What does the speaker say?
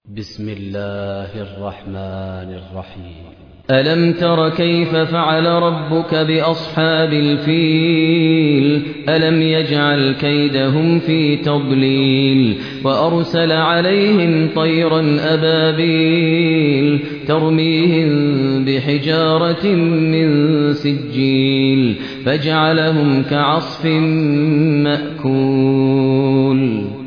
بسم الله الرحمن الرحيم. ألم تر كيف فعل ربك بأصحاب الفيل ألم يجعل كيدهم في تضليل وأرسل عليهم طيرا أبابيل ترميهم بحجارة من سجيل فجعلهم كعصف مأكول.